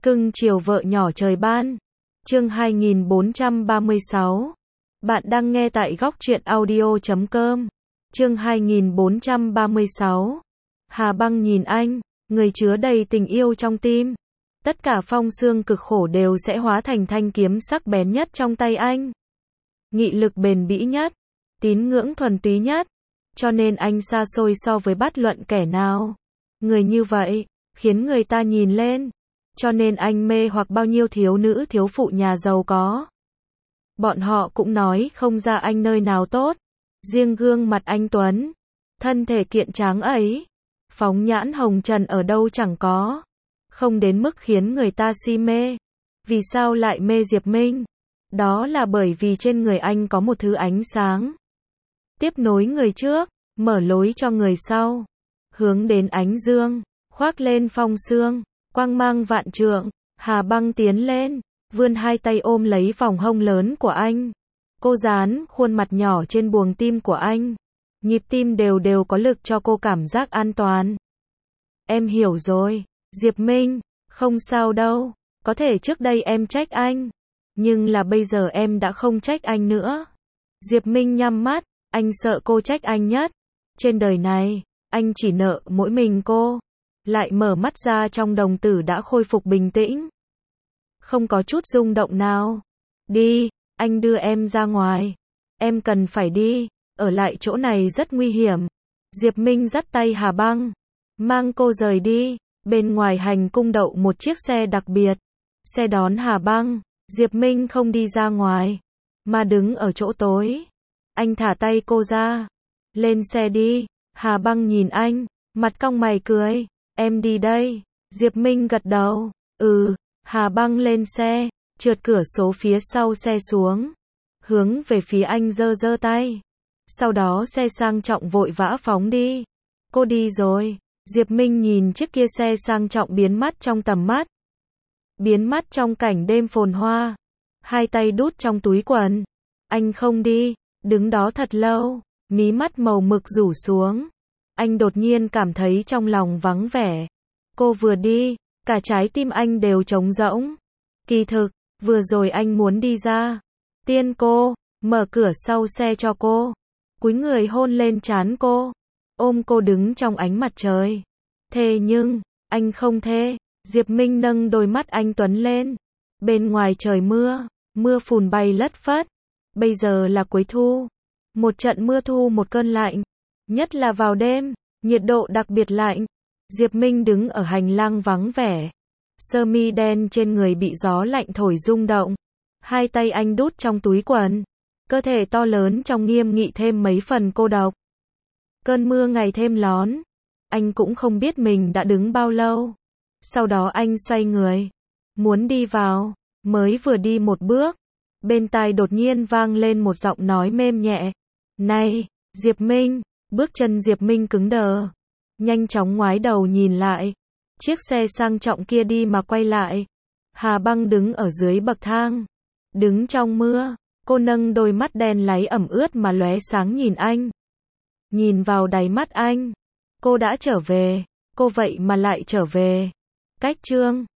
Cưng chiều vợ nhỏ trời ban. Chương 2436. Bạn đang nghe tại góc truyện audio.com. Chương 2436. Hà Băng nhìn anh, người chứa đầy tình yêu trong tim. Tất cả phong xương cực khổ đều sẽ hóa thành thanh kiếm sắc bén nhất trong tay anh. Nghị lực bền bỉ nhất, tín ngưỡng thuần túy nhất. Cho nên anh xa xôi so với bất luận kẻ nào. Người như vậy, khiến người ta nhìn lên. Cho nên anh mê hoặc bao nhiêu thiếu nữ thiếu phụ nhà giàu có. Bọn họ cũng nói không ra anh nơi nào tốt. Riêng gương mặt anh tuấn, thân thể kiện tráng ấy, phóng nhãn hồng trần ở đâu chẳng có. Không đến mức khiến người ta si mê. Vì sao lại mê Diệp Minh? Đó là bởi vì trên người anh có một thứ ánh sáng. Tiếp nối người trước, mở lối cho người sau. Hướng đến ánh dương, khoác lên phong sương, quang mang vạn trượng. Hà Băng tiến lên, vươn hai tay ôm lấy vòng hông lớn của anh. Cô dán khuôn mặt nhỏ trên buồng tim của anh. Nhịp tim đều đều có lực cho cô cảm giác an toàn. Em hiểu rồi, Diệp Minh, không sao đâu. Có thể trước đây em trách anh, nhưng là bây giờ em đã không trách anh nữa. Diệp Minh nhắm mắt, anh sợ cô trách anh nhất. Trên đời này, anh chỉ nợ mỗi mình cô. Lại mở mắt ra, trong đồng tử đã khôi phục bình tĩnh. Không có chút rung động nào. Đi, anh đưa em ra ngoài. Em cần phải đi, ở lại chỗ này rất nguy hiểm. Diệp Minh dắt tay Hà Băng, mang cô rời đi. Bên ngoài hành cung đậu một chiếc xe đặc biệt. Xe đón Hà Băng. Diệp Minh không đi ra ngoài, mà đứng ở chỗ tối. Anh thả tay cô ra. Lên xe đi. Hà Băng nhìn anh, mặt cong mày cười. Em đi đây. Diệp Minh gật đầu. Ừ. Hà Băng lên xe, trượt cửa sổ phía sau xe xuống, hướng về phía anh giơ giơ tay. Sau đó xe sang trọng vội vã phóng đi. Cô đi rồi. Diệp Minh nhìn chiếc kia xe sang trọng biến mất trong tầm mắt. Biến mất trong cảnh đêm phồn hoa. Hai tay đút trong túi quần. Anh không đi, đứng đó thật lâu, mí mắt màu mực rủ xuống. Anh đột nhiên cảm thấy trong lòng vắng vẻ. Cô vừa đi, cả trái tim anh đều trống rỗng. Kỳ thực, vừa rồi anh muốn đi ra, tiên cô, mở cửa sau xe cho cô, cúi người hôn lên trán cô, ôm cô đứng trong ánh mặt trời. Thế nhưng, anh không thế. Diệp Minh nâng đôi mắt anh tuấn lên. Bên ngoài trời mưa, mưa phùn bay lất phất. Bây giờ là cuối thu. Một trận mưa thu một cơn lạnh. Nhất là vào đêm, nhiệt độ đặc biệt lạnh. Diệp Minh đứng ở hành lang vắng vẻ. Sơ mi đen trên người bị gió lạnh thổi rung động. Hai tay anh đút trong túi quần. Cơ thể to lớn trong nghiêm nghị thêm mấy phần cô độc. Cơn mưa ngày thêm lón. Anh cũng không biết mình đã đứng bao lâu. Sau đó anh xoay người, muốn đi vào, mới vừa đi một bước. Bên tai đột nhiên vang lên một giọng nói mềm nhẹ. Này, Diệp Minh. Bước chân Diệp Minh cứng đờ. Nhanh chóng ngoái đầu nhìn lại. Chiếc xe sang trọng kia đi mà quay lại. Hà Băng đứng ở dưới bậc thang. Đứng trong mưa, cô nâng đôi mắt đen láy ẩm ướt mà lóe sáng nhìn anh. Nhìn vào đáy mắt anh. Cô đã trở về. Cô vậy mà lại trở về. Cách chương